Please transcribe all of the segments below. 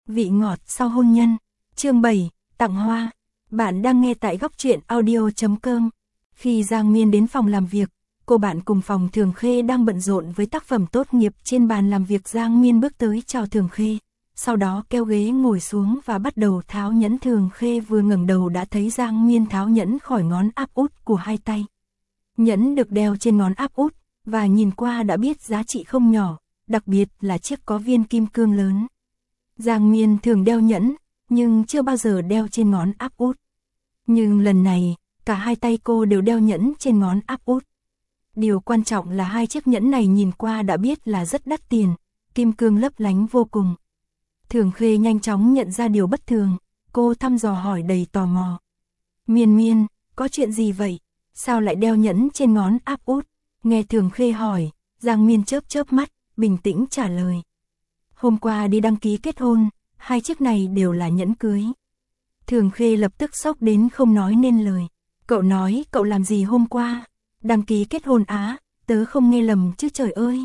Vị ngọt sau hôn nhân. Chương 7, tặng hoa. Bạn đang nghe tại góc truyện audio.com. Khi Giang Miên đến phòng làm việc, cô bạn cùng phòng Thường Khê đang bận rộn với tác phẩm tốt nghiệp trên bàn làm việc. Giang Miên bước tới chào Thường Khê, sau đó kéo ghế ngồi xuống và bắt đầu tháo nhẫn. Thường Khê vừa ngẩng đầu đã thấy Giang Miên tháo nhẫn khỏi ngón áp út của hai tay. Nhẫn được đeo trên ngón áp út, và nhìn qua đã biết giá trị không nhỏ, đặc biệt là chiếc có viên kim cương lớn. Giang Miên thường đeo nhẫn, nhưng chưa bao giờ đeo trên ngón áp út. Nhưng lần này, cả hai tay cô đều đeo nhẫn trên ngón áp út. Điều quan trọng là hai chiếc nhẫn này nhìn qua đã biết là rất đắt tiền, kim cương lấp lánh vô cùng. Thường Khê nhanh chóng nhận ra điều bất thường, cô thăm dò hỏi đầy tò mò. Miên Miên, có chuyện gì vậy? Sao lại đeo nhẫn trên ngón áp út? Nghe Thường Khê hỏi, Giang Miên chớp chớp mắt, bình tĩnh trả lời. Hôm qua đi đăng ký kết hôn, hai chiếc này đều là nhẫn cưới. Thường Khê lập tức sốc đến không nói nên lời. Cậu nói cậu làm gì hôm qua? Đăng ký kết hôn á? Tớ không nghe lầm chứ trời ơi.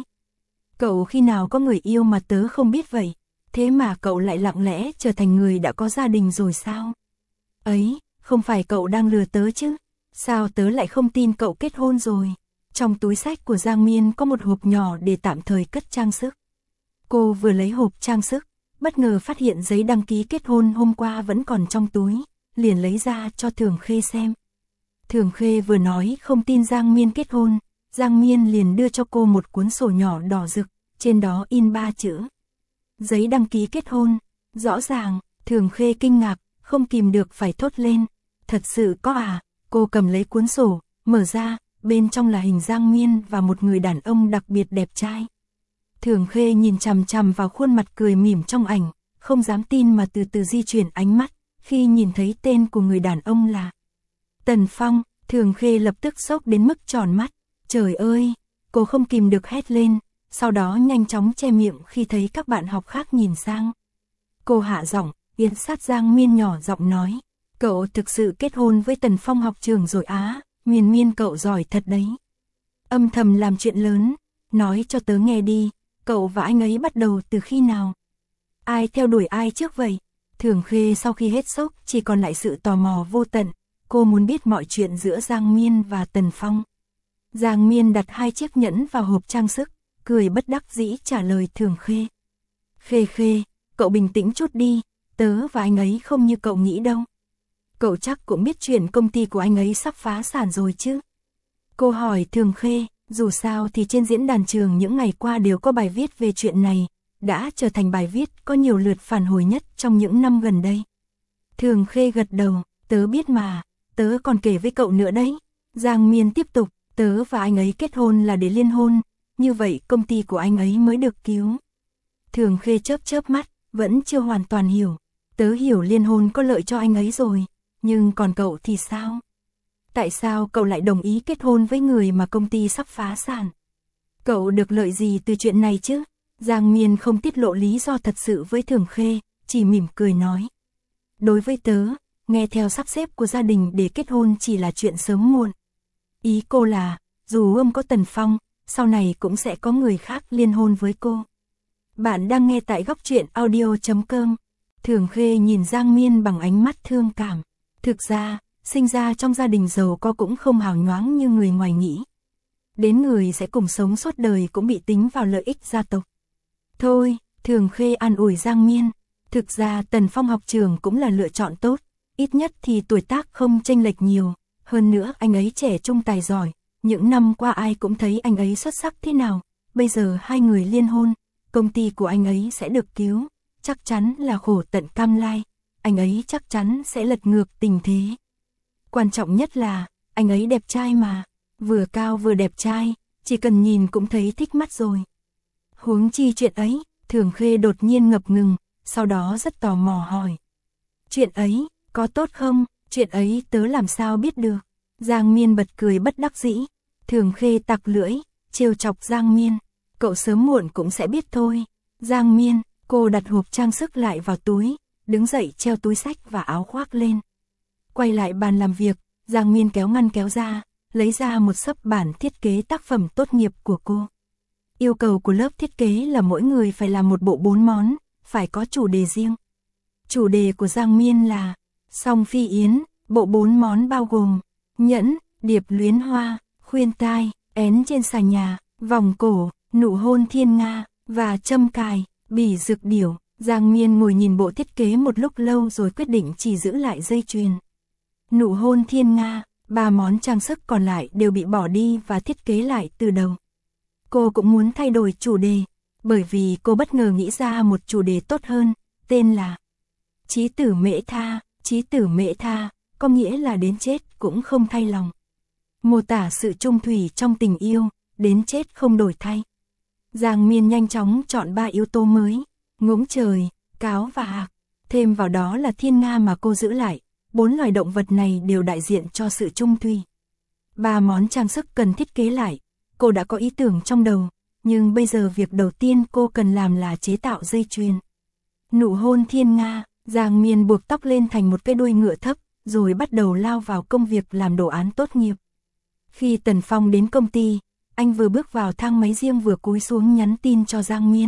Cậu khi nào có người yêu mà tớ không biết vậy? Thế mà cậu lại lặng lẽ trở thành người đã có gia đình rồi sao? Ấy, không phải cậu đang lừa tớ chứ? Sao tớ lại không tin cậu kết hôn rồi? Trong túi xách của Giang Miên có một hộp nhỏ để tạm thời cất trang sức. Cô vừa lấy hộp trang sức, bất ngờ phát hiện giấy đăng ký kết hôn hôm qua vẫn còn trong túi, liền lấy ra cho Thường Khê xem. Thường Khê vừa nói không tin Giang Miên kết hôn, Giang Miên liền đưa cho cô một cuốn sổ nhỏ đỏ rực, trên đó in 3 chữ. Giấy đăng ký kết hôn, rõ ràng. Thường Khê kinh ngạc, không kìm được phải thốt lên. Thật sự có à? Cô cầm lấy cuốn sổ, mở ra, bên trong là hình Giang Miên và một người đàn ông đặc biệt đẹp trai. Thường Khê nhìn chằm chằm vào khuôn mặt cười mỉm trong ảnh, không dám tin mà từ từ di chuyển ánh mắt, khi nhìn thấy tên của người đàn ông là Tần Phong. Thường Khê lập tức sốc đến mức tròn mắt. Trời ơi, cô không kìm được hét lên, sau đó nhanh chóng che miệng khi thấy các bạn học khác nhìn sang. Cô hạ giọng, yên sát Giang Miên nhỏ giọng nói, cậu thực sự kết hôn với Tần Phong học trường rồi á? Miên Miên cậu giỏi thật đấy. Âm thầm làm chuyện lớn, nói cho tớ nghe đi, cậu và anh ấy bắt đầu từ khi nào? Ai theo đuổi ai trước vậy? Thường Khê sau khi hết sốc chỉ còn lại sự tò mò vô tận, cô muốn biết mọi chuyện giữa Giang Miên và Tần Phong. Giang Miên đặt hai chiếc nhẫn vào hộp trang sức, cười bất đắc dĩ trả lời Thường Khê. Khê Khê, cậu bình tĩnh chút đi, tớ và anh ấy không như cậu nghĩ đâu. Cậu chắc cũng biết chuyện công ty của anh ấy sắp phá sản rồi chứ? Cô hỏi Thường Khê, dù sao thì trên diễn đàn trường những ngày qua đều có bài viết về chuyện này, đã trở thành bài viết có nhiều lượt phản hồi nhất trong những năm gần đây. Thường Khê gật đầu, tớ biết mà, tớ còn kể với cậu nữa đấy. Giang Miên tiếp tục, tớ và anh ấy kết hôn là để liên hôn, như vậy công ty của anh ấy mới được cứu. Thường Khê chớp chớp mắt, vẫn chưa hoàn toàn hiểu. Tớ hiểu liên hôn có lợi cho anh ấy rồi, nhưng còn cậu thì sao? Tại sao cậu lại đồng ý kết hôn với người mà công ty sắp phá sản? Cậu được lợi gì từ chuyện này chứ? Giang Miên không tiết lộ lý do thật sự với Thường Khê, chỉ mỉm cười nói. Đối với tớ, nghe theo sắp xếp của gia đình để kết hôn chỉ là chuyện sớm muộn. Ý cô là, dù có Tần Phong, sau này cũng sẽ có người khác liên hôn với cô. Bạn đang nghe tại góc truyện audio.com. Thường Khê nhìn Giang Miên bằng ánh mắt thương cảm. Thực ra, sinh ra trong gia đình giàu có cũng không hào nhoáng như người ngoài nghĩ. Đến người sẽ cùng sống suốt đời cũng bị tính vào lợi ích gia tộc. Thôi, Thường Khê an ủi Giang Miên. Thực ra Tần Phong học trường cũng là lựa chọn tốt, ít nhất thì tuổi tác không chênh lệch nhiều. Hơn nữa anh ấy trẻ trung tài giỏi, những năm qua ai cũng thấy anh ấy xuất sắc thế nào. Bây giờ hai người liên hôn, công ty của anh ấy sẽ được cứu, chắc chắn là khổ tận cam lai, anh ấy chắc chắn sẽ lật ngược tình thế. Quan trọng nhất là, anh ấy đẹp trai mà, vừa cao vừa đẹp trai, chỉ cần nhìn cũng thấy thích mắt rồi. Huống chi chuyện ấy, Thường Khê đột nhiên ngập ngừng, sau đó rất tò mò hỏi. Chuyện ấy, có tốt không? Chuyện ấy tớ làm sao biết được? Giang Miên bật cười bất đắc dĩ. Thường Khê tặc lưỡi, trêu chọc Giang Miên. Cậu sớm muộn cũng sẽ biết thôi. Giang Miên, cô đặt hộp trang sức lại vào túi, đứng dậy treo túi xách và áo khoác lên. Quay lại bàn làm việc, Giang Miên kéo ngăn kéo ra, lấy ra một xấp bản thiết kế tác phẩm tốt nghiệp của cô. Yêu cầu của lớp thiết kế là mỗi người phải làm một bộ 4 món, phải có chủ đề riêng. Chủ đề của Giang Miên là Song Phi Yến, bộ 4 món bao gồm nhẫn, điệp luyến hoa, khuyên tai, én trên xà nhà, vòng cổ, nụ hôn thiên nga và châm cài, bỉ dược điểu. Giang Miên ngồi nhìn bộ thiết kế một lúc lâu rồi quyết định chỉ giữ lại dây chuyền. Nụ hôn thiên nga, 3 món trang sức còn lại đều bị bỏ đi và thiết kế lại từ đầu. Cô cũng muốn thay đổi chủ đề, bởi vì cô bất ngờ nghĩ ra một chủ đề tốt hơn, tên là Chí tử mễ tha. Chí tử mễ tha, có nghĩa là đến chết cũng không thay lòng. Mô tả sự trung thủy trong tình yêu, đến chết không đổi thay. Giang Miên nhanh chóng chọn 3 yếu tố mới, ngỗng trời, cáo và hạc. Thêm vào đó là thiên nga mà cô giữ lại, 4 loài động vật này đều đại diện cho sự trung thủy. 3 món trang sức cần thiết kế lại, cô đã có ý tưởng trong đầu, nhưng bây giờ việc đầu tiên cô cần làm là chế tạo dây chuyền. Nụ hôn thiên nga, Giang Miên buộc tóc lên thành một cái đuôi ngựa thấp, rồi bắt đầu lao vào công việc làm đồ án tốt nghiệp. Khi Tần Phong đến công ty, anh vừa bước vào thang máy riêng vừa cúi xuống nhắn tin cho Giang Miên.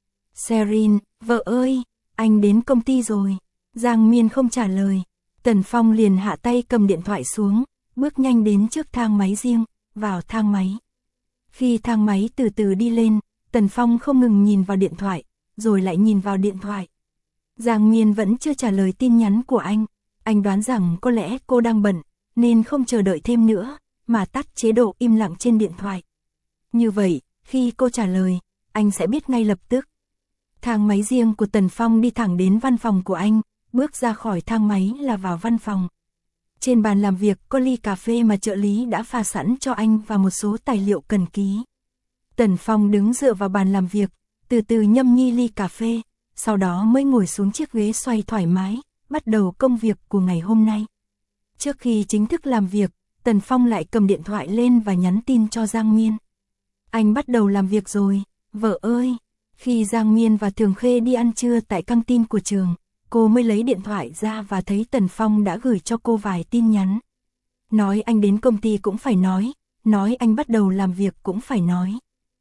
Sherin, vợ ơi, anh đến công ty rồi. Giang Miên không trả lời. Tần Phong liền hạ tay cầm điện thoại xuống, bước nhanh đến trước thang máy riêng, vào thang máy. Khi thang máy từ từ đi lên, Tần Phong không ngừng nhìn vào điện thoại, rồi lại nhìn vào điện thoại. Giang Miên vẫn chưa trả lời tin nhắn của anh đoán rằng có lẽ cô đang bận, nên không chờ đợi thêm nữa, mà tắt chế độ im lặng trên điện thoại. Như vậy, khi cô trả lời, anh sẽ biết ngay lập tức. Thang máy riêng của Tần Phong đi thẳng đến văn phòng của anh, bước ra khỏi thang máy là vào văn phòng. Trên bàn làm việc có ly cà phê mà trợ lý đã pha sẵn cho anh và một số tài liệu cần ký. Tần Phong đứng dựa vào bàn làm việc, từ từ nhâm nhi ly cà phê, sau đó mới ngồi xuống chiếc ghế xoay thoải mái, bắt đầu công việc của ngày hôm nay. Trước khi chính thức làm việc, Tần Phong lại cầm điện thoại lên và nhắn tin cho Giang Miên. Anh bắt đầu làm việc rồi, vợ ơi. Khi Giang Miên và Thường Khê đi ăn trưa tại căng tin của trường, cô mới lấy điện thoại ra và thấy Tần Phong đã gửi cho cô vài tin nhắn. Nói anh đến công ty cũng phải nói anh bắt đầu làm việc cũng phải nói.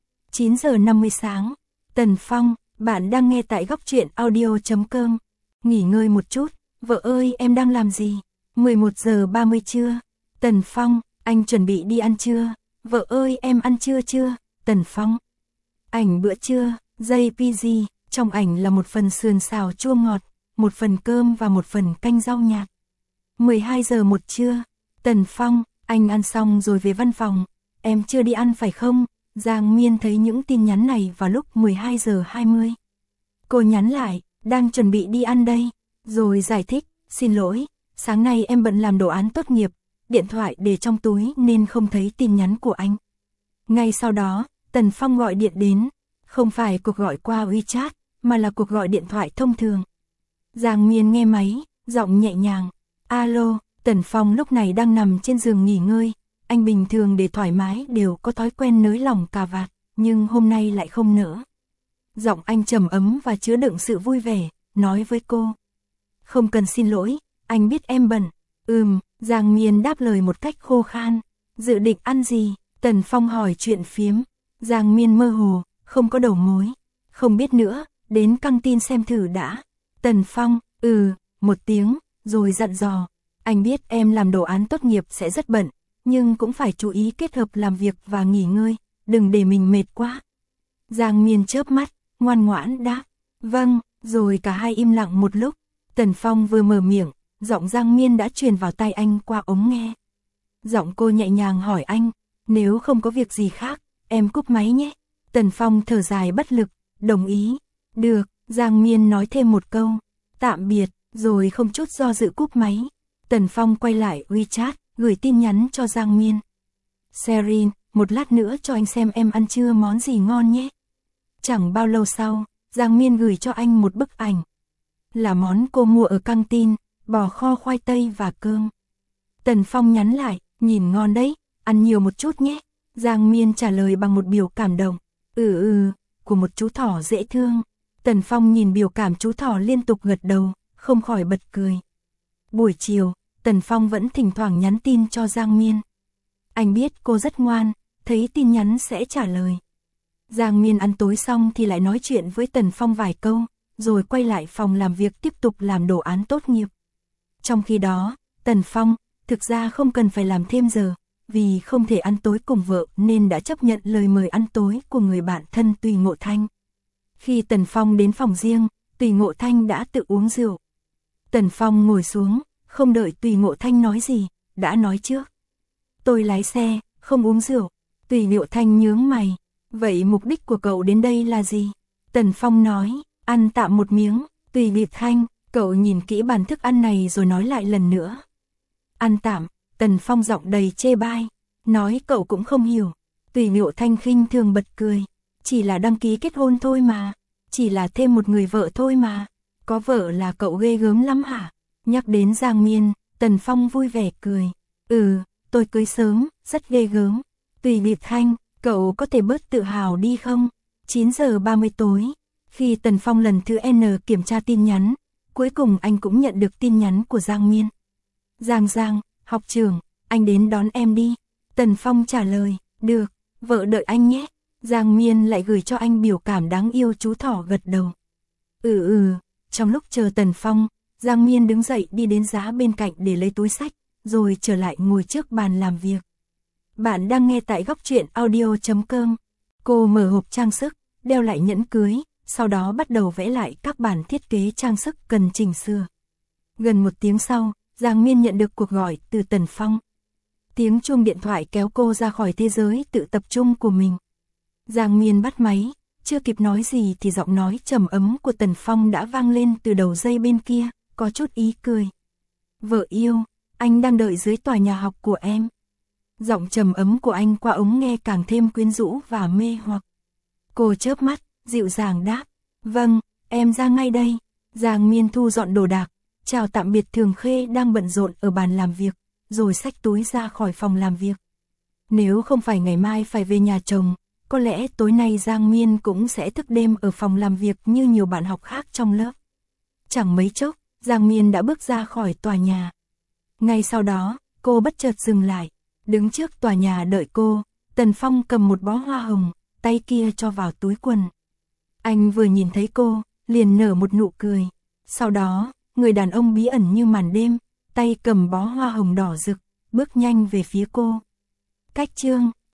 9 giờ 50 sáng, Tần Phong, bạn đang nghe tại góc truyện audio.com. Nghỉ ngơi một chút, vợ ơi em đang làm gì? 11 giờ 30 trưa. Tần Phong, anh chuẩn bị đi ăn trưa. Vợ ơi em ăn trưa chưa? Tần Phong. Ảnh bữa trưa, JPG, trong ảnh là một phần sườn xào chua ngọt, một phần cơm và một phần canh rau nhạt. 12 giờ 1 trưa. Tần Phong, anh ăn xong rồi về văn phòng. Em chưa đi ăn phải không? Giang Miên thấy những tin nhắn này vào lúc 12 giờ 20. Cô nhắn lại, đang chuẩn bị đi ăn đây. Rồi giải thích, xin lỗi, sáng nay em bận làm đồ án tốt nghiệp, điện thoại để trong túi nên không thấy tin nhắn của anh. Ngay sau đó, Tần Phong gọi điện đến, không phải cuộc gọi qua WeChat, mà là cuộc gọi điện thoại thông thường. Giang Miên nghe máy, giọng nhẹ nhàng, alo. Tần Phong lúc này đang nằm trên giường nghỉ ngơi, anh bình thường để thoải mái đều có thói quen nới lỏng cà vạt, nhưng hôm nay lại không nỡ. Giọng anh trầm ấm và chứa đựng sự vui vẻ, nói với cô. Không cần xin lỗi, anh biết em bận. Giang Miên đáp lời một cách khô khan. Dự định ăn gì? Tần Phong hỏi chuyện phiếm. Giang Miên mơ hồ, không có đầu mối. Không biết nữa, đến căng tin xem thử đã. Tần Phong, một tiếng, rồi dặn dò. Anh biết em làm đồ án tốt nghiệp sẽ rất bận, nhưng cũng phải chú ý kết hợp làm việc và nghỉ ngơi, đừng để mình mệt quá. Giang Miên chớp mắt, ngoan ngoãn đáp. Vâng, rồi cả hai im lặng một lúc. Tần Phong vừa mở miệng, giọng Giang Miên đã truyền vào tai anh qua ống nghe. Giọng cô nhẹ nhàng hỏi anh, nếu không có việc gì khác, em cúp máy nhé. Tần Phong thở dài bất lực, đồng ý. Được, Giang Miên nói thêm một câu, tạm biệt, rồi không chút do dự cúp máy. Tần Phong quay lại WeChat, gửi tin nhắn cho Giang Miên. Sherin, một lát nữa cho anh xem em ăn trưa món gì ngon nhé. Chẳng bao lâu sau, Giang Miên gửi cho anh một bức ảnh. Là món cô mua ở căng tin, bò kho khoai tây và cơm. Tần Phong nhắn lại, nhìn ngon đấy, ăn nhiều một chút nhé. Giang Miên trả lời bằng một biểu cảm động. Của một chú thỏ dễ thương. Tần Phong nhìn biểu cảm chú thỏ liên tục gật đầu, không khỏi bật cười. Buổi chiều, Tần Phong vẫn thỉnh thoảng nhắn tin cho Giang Miên. Anh biết cô rất ngoan, thấy tin nhắn sẽ trả lời. Giang Miên ăn tối xong thì lại nói chuyện với Tần Phong vài câu, rồi quay lại phòng làm việc tiếp tục làm đồ án tốt nghiệp. Trong khi đó, Tần Phong, thực ra không cần phải làm thêm giờ, vì không thể ăn tối cùng vợ nên đã chấp nhận lời mời ăn tối của người bạn thân Tùy Ngộ Thanh. Khi Tần Phong đến phòng riêng, Tùy Ngộ Thanh đã tự uống rượu. Tần Phong ngồi xuống, không đợi Tùy Ngộ Thanh nói gì, đã nói trước. Tôi lái xe, không uống rượu. Tùy Ngộ Thanh nhướng mày. Vậy mục đích của cậu đến đây là gì? Tần Phong nói, ăn tạm một miếng. Tùy Ngộ Thanh, cậu nhìn kỹ bàn thức ăn này rồi nói lại lần nữa. Ăn tạm. Tần Phong giọng đầy chê bai, nói cậu cũng không hiểu. Tùy Ngộ Thanh khinh thường bật cười. Chỉ là đăng ký kết hôn thôi mà. Chỉ là thêm một người vợ thôi mà. Có vợ là cậu ghê gớm lắm hả? Nhắc đến Giang Miên, Tần Phong vui vẻ cười. Tôi cưới sớm, rất ghê gớm. Tùy Ngộ Thanh, cậu có thể bớt tự hào đi không? 9 giờ 30 tối, khi Tần Phong lần thứ N kiểm tra tin nhắn, cuối cùng anh cũng nhận được tin nhắn của Giang Miên. Giang, học trưởng, anh đến đón em đi. Tần Phong trả lời, được, vợ đợi anh nhé. Giang Miên lại gửi cho anh biểu cảm đáng yêu chú thỏ gật đầu. Trong lúc chờ Tần Phong, Giang Miên đứng dậy đi đến giá bên cạnh để lấy túi xách, rồi trở lại ngồi trước bàn làm việc. Bạn đang nghe tại góc truyện audio.com. Cô mở hộp trang sức, đeo lại nhẫn cưới, sau đó bắt đầu vẽ lại các bản thiết kế trang sức cần chỉnh sửa. Gần một tiếng sau, Giang Miên nhận được cuộc gọi từ Tần Phong. Tiếng chuông điện thoại kéo cô ra khỏi thế giới tự tập trung của mình. Giang Miên bắt máy, chưa kịp nói gì thì giọng nói trầm ấm của Tần Phong đã vang lên từ đầu dây bên kia, có chút ý cười. Vợ yêu, anh đang đợi dưới tòa nhà học của em. Giọng trầm ấm của anh qua ống nghe càng thêm quyến rũ và mê hoặc. Cô chớp mắt, dịu dàng đáp. Vâng, em ra ngay đây. Giang Miên thu dọn đồ đạc, chào tạm biệt Thường Khê đang bận rộn ở bàn làm việc, rồi xách túi ra khỏi phòng làm việc. Nếu không phải ngày mai phải về nhà chồng, có lẽ tối nay Giang Miên cũng sẽ thức đêm ở phòng làm việc như nhiều bạn học khác trong lớp. Chẳng mấy chốc, Giang Miên đã bước ra khỏi tòa nhà. Ngay sau đó, cô bất chợt dừng lại. Đứng trước tòa nhà đợi cô, Tần Phong cầm một bó hoa hồng, tay kia cho vào túi quần. Anh vừa nhìn thấy cô, liền nở một nụ cười. Sau đó, người đàn ông bí ẩn như màn đêm, tay cầm bó hoa hồng đỏ rực, bước nhanh về phía cô. Cách chương